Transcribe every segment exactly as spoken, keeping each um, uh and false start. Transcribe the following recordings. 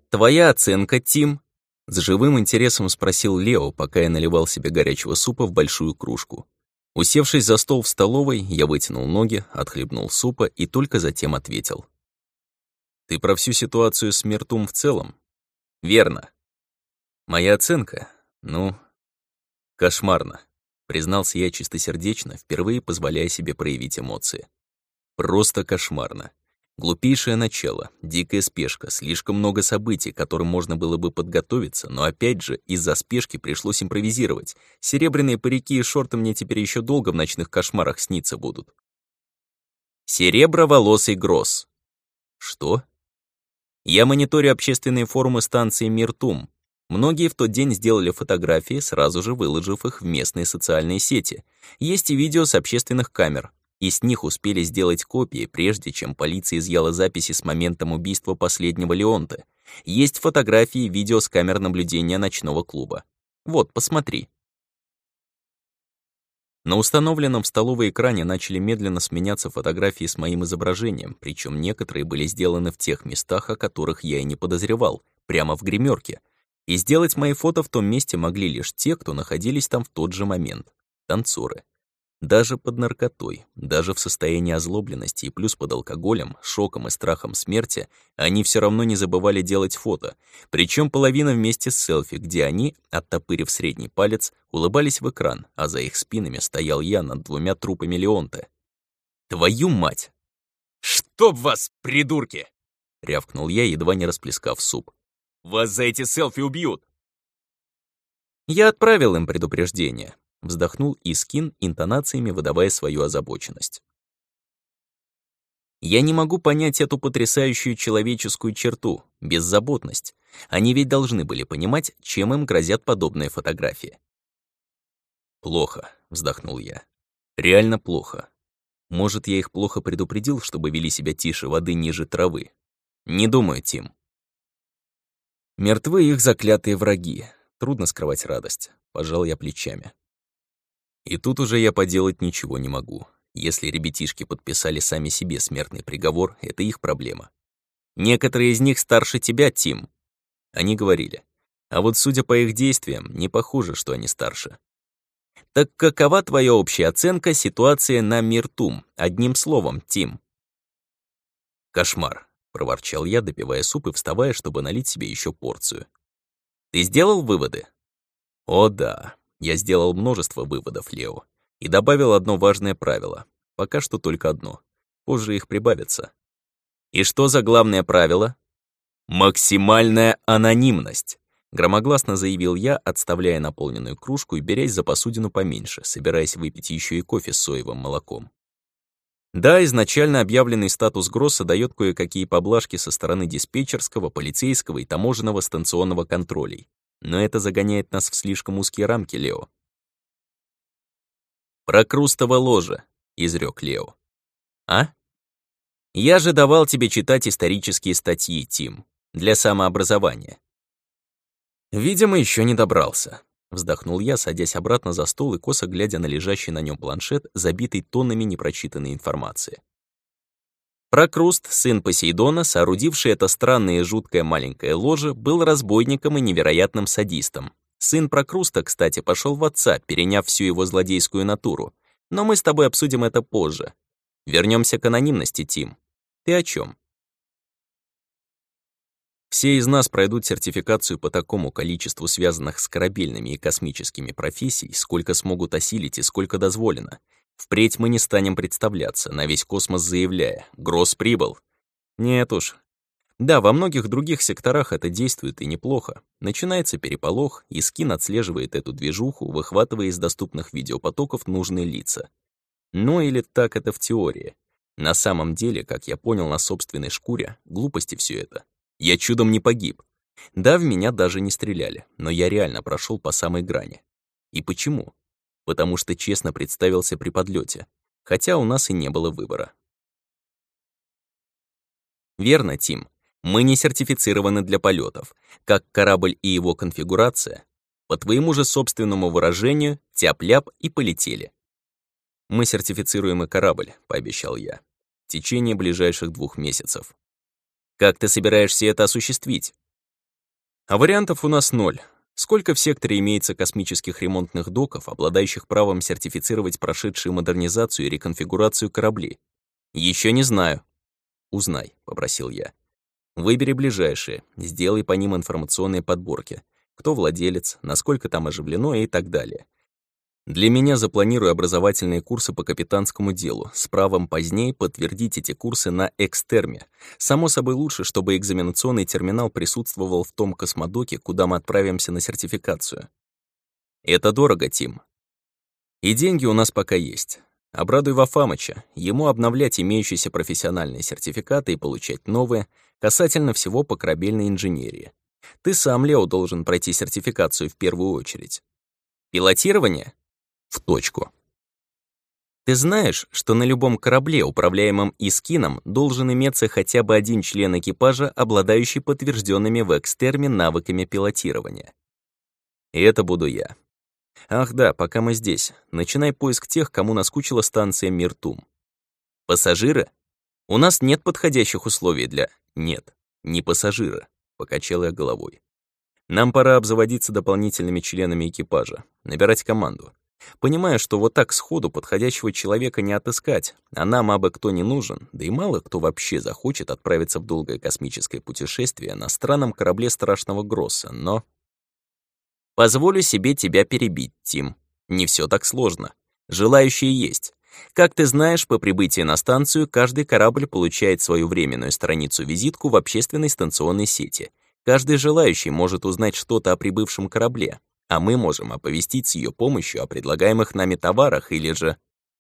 Твоя оценка, Тим?» С живым интересом спросил Лео, пока я наливал себе горячего супа в большую кружку. Усевшись за стол в столовой, я вытянул ноги, отхлебнул супа и только затем ответил. «Ты про всю ситуацию с Миртум в целом?» «Верно. Моя оценка? Ну, кошмарно», признался я чистосердечно, впервые позволяя себе проявить эмоции. «Просто кошмарно. Глупейшее начало, дикая спешка, слишком много событий, к которым можно было бы подготовиться, но опять же, из-за спешки пришлось импровизировать. Серебряные парики и шорты мне теперь еще долго в ночных кошмарах сниться будут». «Сереброволосый Гросс». «Что?» «Я мониторю общественные форумы станции Миртум. Многие в тот день сделали фотографии, сразу же выложив их в местные социальные сети. Есть и видео с общественных камер. И с них успели сделать копии, прежде чем полиция изъяла записи с моментом убийства последнего Леонта. Есть фотографии и видео с камер наблюдения ночного клуба. Вот, посмотри». На установленном в столовой экране начали медленно сменяться фотографии с моим изображением, причем некоторые были сделаны в тех местах, о которых я и не подозревал, прямо в гримерке. И сделать мои фото в том месте могли лишь те, кто находились там в тот же момент. Танцоры. Даже под наркотой, даже в состоянии озлобленности и плюс под алкоголем, шоком и страхом смерти, они все равно не забывали делать фото, причем половина вместе с селфи, где они, оттопырив средний палец, улыбались в экран, а за их спинами стоял я над двумя трупами Леонта. «Твою мать!» «Чтоб вас, придурки!» — рявкнул я, едва не расплескав суп. «Вас за эти селфи убьют!» Я отправил им предупреждение. Вздохнул Искин, интонациями выдавая свою озабоченность. «Я не могу понять эту потрясающую человеческую черту — беззаботность. Они ведь должны были понимать, чем им грозят подобные фотографии». «Плохо», — вздохнул я. «Реально плохо. Может, я их плохо предупредил, чтобы вели себя тише воды ниже травы? Не думаю, Тим». Мертвы их заклятые враги. Трудно скрывать радость. Пожал я плечами. И тут уже я поделать ничего не могу. Если ребятишки подписали сами себе смертный приговор, это их проблема. Некоторые из них старше тебя, Тим. Они говорили. А вот судя по их действиям, не похоже, что они старше. Так какова твоя общая оценка ситуации на Миртум? Одним словом, Тим. Кошмар, проворчал я, допивая суп и вставая, чтобы налить себе еще порцию. Ты сделал выводы? О да. Я сделал множество выводов, Лео, и добавил одно важное правило. Пока что только одно. Позже их прибавится. И что за главное правило? Максимальная анонимность, громогласно заявил я, отставляя наполненную кружку и берясь за посудину поменьше, собираясь выпить еще и кофе с соевым молоком. Да, изначально объявленный статус Гросса дает кое-какие поблажки со стороны диспетчерского, полицейского и таможенного станционного контролей. Но это загоняет нас в слишком узкие рамки, Лео. «Прокрустово ложе», — изрек Лео. «А? Я же давал тебе читать исторические статьи, Тим, для самообразования». «Видимо, еще не добрался», — вздохнул я, садясь обратно за стол и косо глядя на лежащий на нем планшет, забитый тоннами непрочитанной информации. Прокруст, сын Посейдона, соорудивший это странное и жуткое маленькое ложе, был разбойником и невероятным садистом. Сын Прокруста, кстати, пошел в отца, переняв всю его злодейскую натуру. Но мы с тобой обсудим это позже. Вернемся к анонимности, Тим. Ты о чем? Все из нас пройдут сертификацию по такому количеству связанных с корабельными и космическими профессий, сколько смогут осилить и сколько дозволено. Впредь мы не станем представляться, на весь космос заявляя «Гросс прибыл». Нет уж. Да, во многих других секторах это действует и неплохо. Начинается переполох, и Скин отслеживает эту движуху, выхватывая из доступных видеопотоков нужные лица. Ну или так это в теории. На самом деле, как я понял на собственной шкуре, глупости все это. Я чудом не погиб. Да, в меня даже не стреляли, но я реально прошел по самой грани. И почему? Потому что честно представился при подлете, хотя у нас и не было выбора. Верно, Тим, мы не сертифицированы для полетов, как корабль и его конфигурация, по твоему же собственному выражению, тяп-ляп и полетели. Мы сертифицируем и корабль, пообещал я, в течение ближайших двух месяцев. Как ты собираешься это осуществить? А вариантов у нас ноль. Сколько в секторе имеется космических ремонтных доков, обладающих правом сертифицировать прошедшие модернизацию и реконфигурацию корабли? Еще не знаю. Узнай, попросил я. Выбери ближайшие, сделай по ним информационные подборки. Кто владелец, насколько там оживлено и так далее. Для меня запланируй образовательные курсы по капитанскому делу, с правом позднее подтвердить эти курсы на экстерме. Само собой лучше, чтобы экзаменационный терминал присутствовал в том космодоке, куда мы отправимся на сертификацию. Это дорого, Тим. И деньги у нас пока есть. Обрадуй Вафамыча, ему обновлять имеющиеся профессиональные сертификаты и получать новые, касательно всего по корабельной инженерии. Ты сам, Лео, должен пройти сертификацию в первую очередь. Пилотирование? В точку. Ты знаешь, что на любом корабле, управляемом Искином, должен иметься хотя бы один член экипажа, обладающий подтвержденными в экстерме навыками пилотирования? И это буду я. Ах да, пока мы здесь, начинай поиск тех, кому наскучила станция Миртум. Пассажиры? У нас нет подходящих условий для... Нет, не пассажира, покачал я головой. Нам пора обзаводиться дополнительными членами экипажа, набирать команду. Понимая, что вот так сходу подходящего человека не отыскать, а нам абы кто не нужен, да и мало кто вообще захочет отправиться в долгое космическое путешествие на странном корабле страшного Гросса, но... Позволю себе тебя перебить, Тим. Не все так сложно. Желающие есть. Как ты знаешь, по прибытии на станцию каждый корабль получает свою временную страницу-визитку в общественной станционной сети. Каждый желающий может узнать что-то о прибывшем корабле, а мы можем оповестить с ее помощью о предлагаемых нами товарах или же...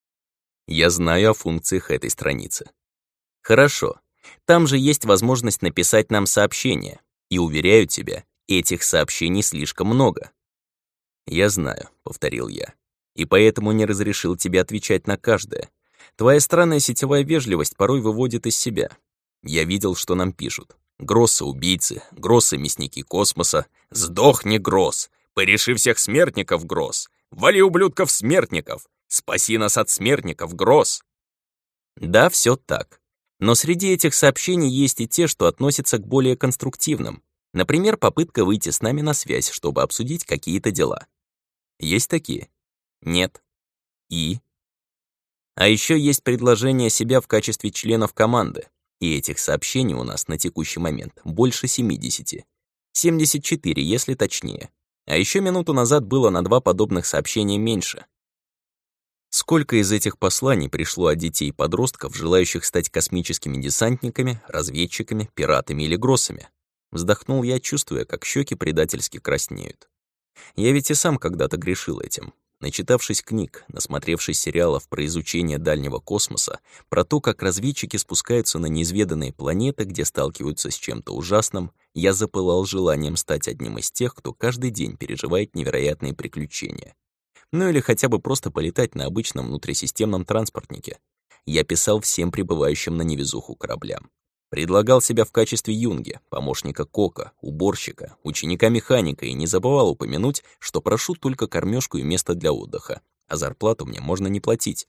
Я знаю о функциях этой страницы. Хорошо. Там же есть возможность написать нам сообщение. И уверяю тебя, этих сообщений слишком много. Я знаю, повторил я. И поэтому не разрешил тебе отвечать на каждое. Твоя странная сетевая вежливость порой выводит из себя. Я видел, что нам пишут. Гроссы-убийцы, Гроссы-мясники космоса. Сдохни, Гросс! Пореши всех смертников, Гросс! Вали ублюдков-смертников! Спаси нас от смертников, Гросс! Да, все так. Но среди этих сообщений есть и те, что относятся к более конструктивным. Например, попытка выйти с нами на связь, чтобы обсудить какие-то дела. Есть такие? Нет. И? А еще есть предложение себя в качестве членов команды. И этих сообщений у нас на текущий момент больше семидесяти. семьдесят четыре, если точнее. А еще минуту назад было на два подобных сообщения меньше. Сколько из этих посланий пришло от детей и подростков, желающих стать космическими десантниками, разведчиками, пиратами или гроссами? Вздохнул я, чувствуя, как щеки предательски краснеют. Я ведь и сам когда-то грешил этим. Начитавшись книг, насмотревшись сериалов про изучение дальнего космоса, про то, как разведчики спускаются на неизведанные планеты, где сталкиваются с чем-то ужасным, я запылал желанием стать одним из тех, кто каждый день переживает невероятные приключения. Ну или хотя бы просто полетать на обычном внутрисистемном транспортнике. Я писал всем прибывающим на невезуху кораблям. Предлагал себя в качестве юнги, помощника кока, уборщика, ученика-механика и не забывал упомянуть, что прошу только кормежку и место для отдыха, а зарплату мне можно не платить.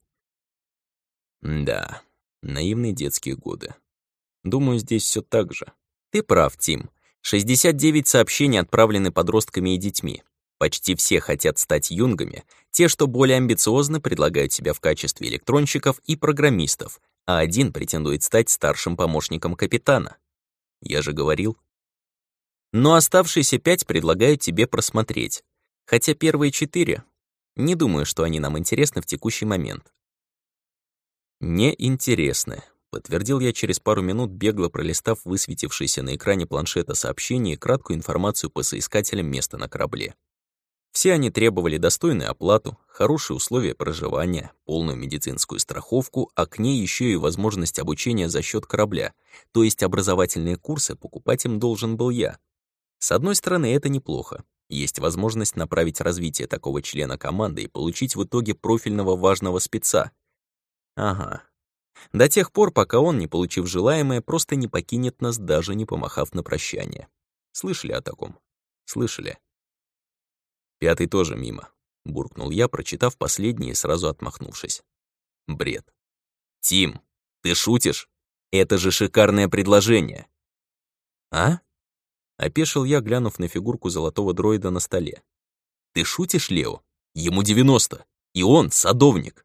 Да, наивные детские годы. Думаю, здесь все так же. Ты прав, Тим. шестьдесят девять сообщений отправлены подростками и детьми. Почти все хотят стать юнгами, те, что более амбициозны, предлагают себя в качестве электронщиков и программистов, а один претендует стать старшим помощником капитана. Я же говорил. Но оставшиеся пять предлагают тебе просмотреть, хотя первые четыре, не думаю, что они нам интересны в текущий момент. Не интересны, подтвердил я через пару минут, бегло пролистав высветившееся на экране планшета сообщение и краткую информацию по соискателям места на корабле. Все они требовали достойную оплату, хорошие условия проживания, полную медицинскую страховку, а к ней еще и возможность обучения за счет корабля, то есть образовательные курсы покупать им должен был я. С одной стороны, это неплохо. Есть возможность направить развитие такого члена команды и получить в итоге профильного важного спеца. Ага. До тех пор, пока он, не получив желаемое, просто не покинет нас, даже не помахав на прощание. Слышали о таком? Слышали. Пятый тоже мимо, буркнул я, прочитав последнее и сразу отмахнувшись. Бред. Тим, ты шутишь? Это же шикарное предложение. А? Опешил я, глянув на фигурку золотого дроида на столе. «Ты шутишь, Лео? Ему девяносто, и он садовник!»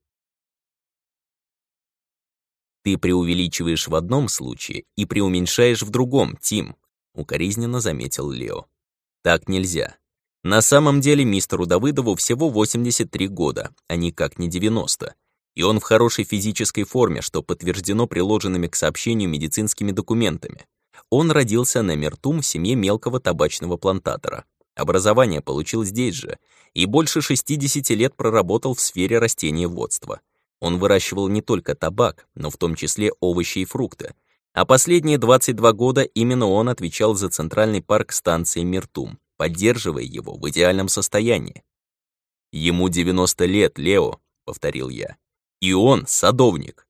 «Ты преувеличиваешь в одном случае и преуменьшаешь в другом, Тим», укоризненно заметил Лео. «Так нельзя. На самом деле мистеру Давыдову всего восемьдесят три года, а никак не девяносто. И он в хорошей физической форме, что подтверждено приложенными к сообщению медицинскими документами. Он родился на Мертум в семье мелкого табачного плантатора. Образование получил здесь же и больше шестидесяти лет проработал в сфере растениеводства. Он выращивал не только табак, но в том числе овощи и фрукты. А последние двадцать два года именно он отвечал за центральный парк станции Мертум, поддерживая его в идеальном состоянии. «Ему девяносто лет, Лео», — повторил я. «И он садовник».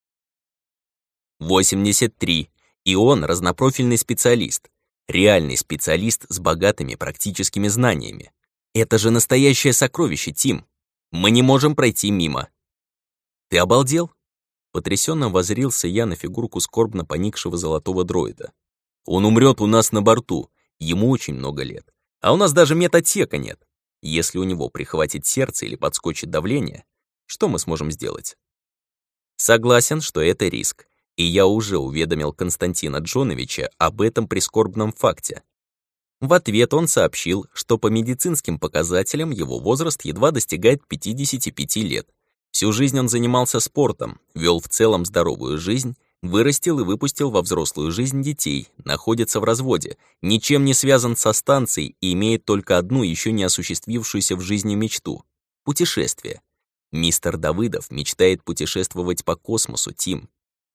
восемьдесят три. И он разнопрофильный специалист. Реальный специалист с богатыми практическими знаниями. Это же настоящее сокровище, Тим. Мы не можем пройти мимо. Ты обалдел? Потрясенно воззрился я на фигурку скорбно поникшего золотого дроида. Он умрет у нас на борту. Ему очень много лет. А у нас даже медотсека нет. Если у него прихватит сердце или подскочит давление, что мы сможем сделать? Согласен, что это риск. И я уже уведомил Константина Джоновича об этом прискорбном факте. В ответ он сообщил, что по медицинским показателям его возраст едва достигает пятидесяти пяти лет. Всю жизнь он занимался спортом, вел в целом здоровую жизнь, вырастил и выпустил во взрослую жизнь детей, находится в разводе, ничем не связан со станцией и имеет только одну еще не осуществившуюся в жизни мечту — путешествие. Мистер Давыдов мечтает путешествовать по космосу, Тим.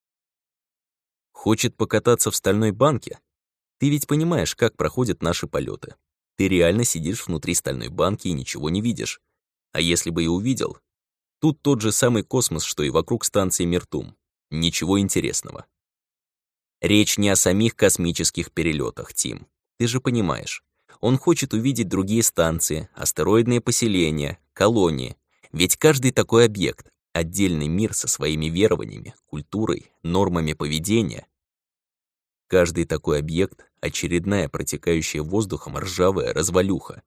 Хочет покататься в стальной банке? Ты ведь понимаешь, как проходят наши полеты. Ты реально сидишь внутри стальной банки и ничего не видишь. А если бы и увидел? Тут тот же самый космос, что и вокруг станции Мертум. Ничего интересного. Речь не о самих космических перелетах, Тим. Ты же понимаешь. Он хочет увидеть другие станции, астероидные поселения, колонии. Ведь каждый такой объект — отдельный мир со своими верованиями, культурой, нормами поведения. Каждый такой объект — очередная протекающая воздухом ржавая развалюха.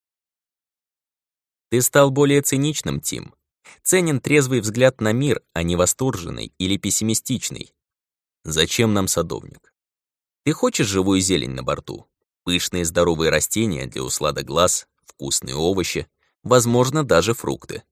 Ты стал более циничным, Тим. Ценен трезвый взгляд на мир, а не восторженный или пессимистичный. Зачем нам садовник? Ты хочешь живую зелень на борту? Пышные здоровые растения для услада глаз, вкусные овощи, возможно, даже фрукты.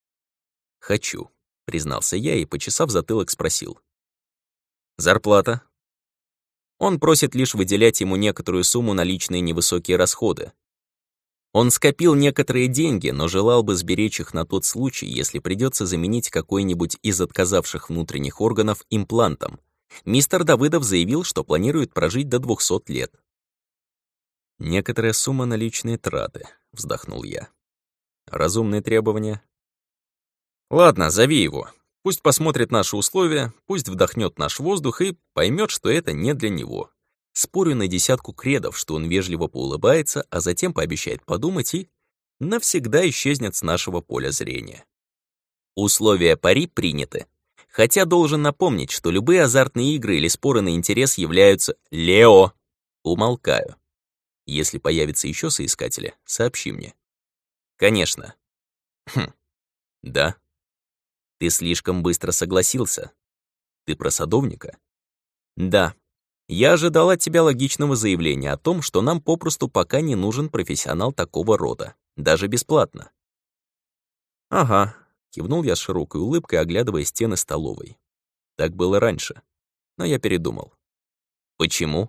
Хочу, признался я и, почесав затылок, спросил. Зарплата? Он просит лишь выделять ему некоторую сумму на личные невысокие расходы. Он скопил некоторые деньги, но желал бы сберечь их на тот случай, если придется заменить какой-нибудь из отказавших внутренних органов имплантом. Мистер Давыдов заявил, что планирует прожить до двухсот лет. «Некоторая сумма на личные траты», — вздохнул я. «Разумные требования?» «Ладно, зови его. Пусть посмотрит наши условия, пусть вдохнет наш воздух и поймет, что это не для него. Спорю на десятку кредов, что он вежливо поулыбается, а затем пообещает подумать и навсегда исчезнет с нашего поля зрения. Условия пари приняты. Хотя должен напомнить, что любые азартные игры или споры на интерес являются «Лео». Умолкаю. Если появятся еще соискатели, сообщи мне. Конечно. Хм. Да. Ты слишком быстро согласился. Ты про садовника? Да. Я ожидал от тебя логичного заявления о том, что нам попросту пока не нужен профессионал такого рода, даже бесплатно. Ага, кивнул я с широкой улыбкой, оглядывая стены столовой. Так было раньше, но я передумал. Почему?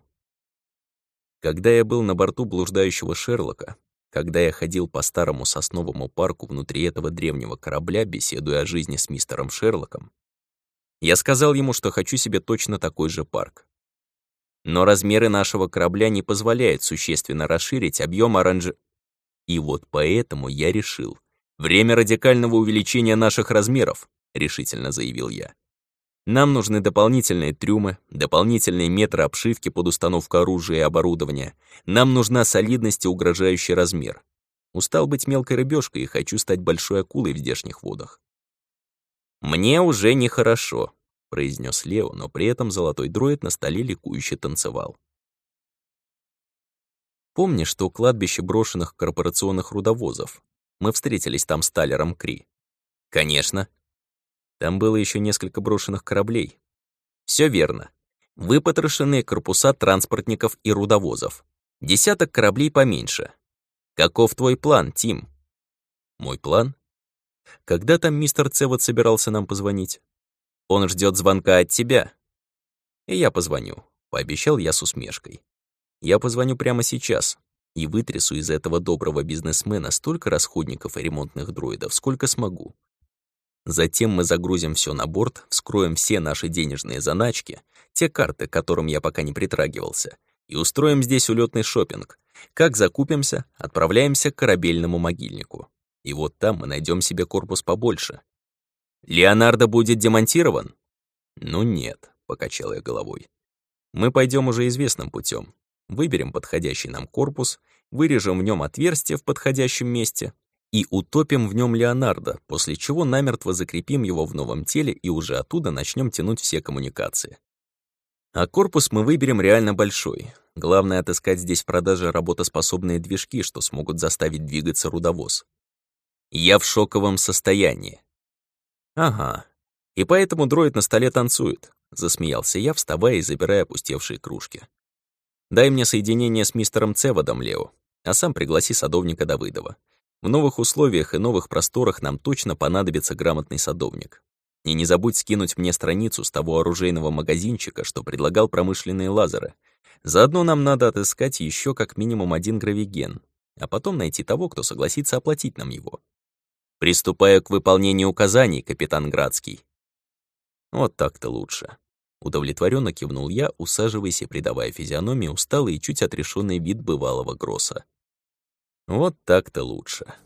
Когда я был на борту блуждающего Шерлока, когда я ходил по старому сосновому парку внутри этого древнего корабля, беседуя о жизни с мистером Шерлоком, я сказал ему, что хочу себе точно такой же парк. Но размеры нашего корабля не позволяют существенно расширить объем оранж... И вот поэтому я решил. Время радикального увеличения наших размеров, решительно заявил я. Нам нужны дополнительные трюмы, дополнительные метры обшивки под установку оружия и оборудования. Нам нужна солидность и угрожающий размер. Устал быть мелкой рыбешкой и хочу стать большой акулой в здешних водах. Мне уже нехорошо, произнес Лео, но при этом золотой дроид на столе ликующе танцевал. Помнишь, что кладбище брошенных корпорационных рудовозов? Мы встретились там с Талером Кри. Конечно. Там было еще несколько брошенных кораблей. Все верно. Выпотрошенные корпуса транспортников и рудовозов. Десяток кораблей поменьше. Каков твой план, Тим? Мой план? Когда там мистер Цевод собирался нам позвонить? Он ждет звонка от тебя. И я позвоню, пообещал я с усмешкой. Я позвоню прямо сейчас и вытрясу из этого доброго бизнесмена столько расходников и ремонтных дроидов, сколько смогу. Затем мы загрузим все на борт, вскроем все наши денежные заначки, те карты, к которым я пока не притрагивался, и устроим здесь улетный шопинг. Как закупимся, отправляемся к корабельному могильнику. И вот там мы найдем себе корпус побольше. Леонардо будет демонтирован? Ну нет, покачал я головой. Мы пойдем уже известным путем. Выберем подходящий нам корпус, вырежем в нем отверстие в подходящем месте и утопим в нем Леонардо, после чего намертво закрепим его в новом теле и уже оттуда начнем тянуть все коммуникации. А корпус мы выберем реально большой. Главное — отыскать здесь в продаже работоспособные движки, что смогут заставить двигаться рудовоз. Я в шоковом состоянии. Ага. И поэтому дроид на столе танцует, засмеялся я, вставая и забирая опустевшие кружки. Дай мне соединение с мистером Цеводом, Лео, а сам пригласи садовника Давыдова. В новых условиях и новых просторах нам точно понадобится грамотный садовник. И не забудь скинуть мне страницу с того оружейного магазинчика, что предлагал промышленные лазеры. Заодно нам надо отыскать еще как минимум один гравиген, а потом найти того, кто согласится оплатить нам его. Приступаю к выполнению указаний, капитан Градский. Вот так-то лучше. Удовлетворенно кивнул я, усаживаясь и придавая физиономии усталый и чуть отрешенный вид бывалого Гросса. Вот так-то лучше.